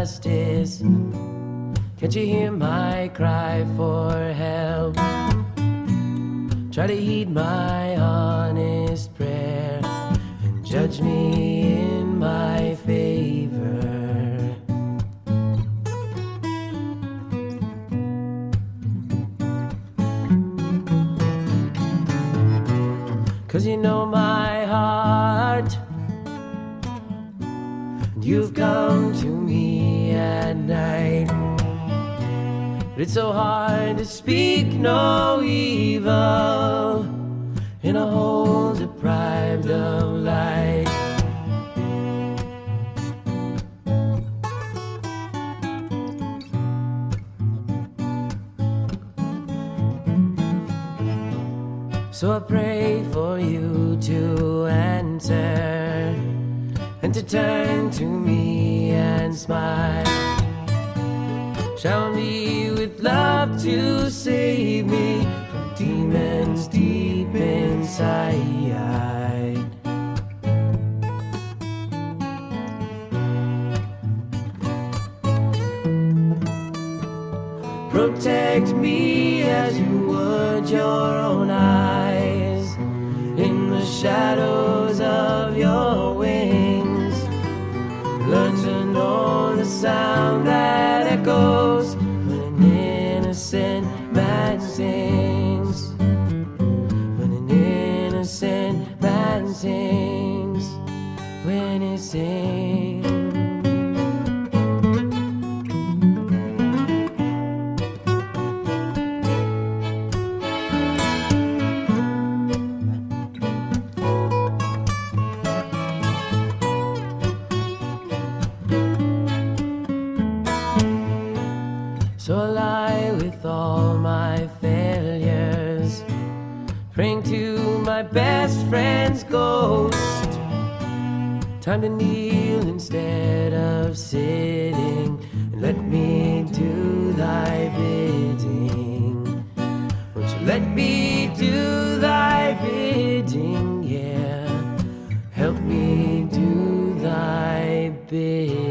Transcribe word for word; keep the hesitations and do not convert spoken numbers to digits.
justice. Can't you hear my cry for help? Try to heed my honest prayer and judge me in my favor. 'Cause you know my heart, and you've come to me at night. But it's so hard to speak no evil in a hole deprived of light. So I pray for you to answer and to turn to me and smile. Shower me with love to save me from demons deep inside. Protect me as you would your own eyes in the shadows of your wings. Learn to know the sound that echoes when an innocent man sings. When an innocent man sings. When he sings. So I lie with all my failures, praying to my best friend's ghost. Time to kneel instead of sitting, and let me do thy bidding. Won't you let me do thy bidding, yeah. Help me do thy bidding.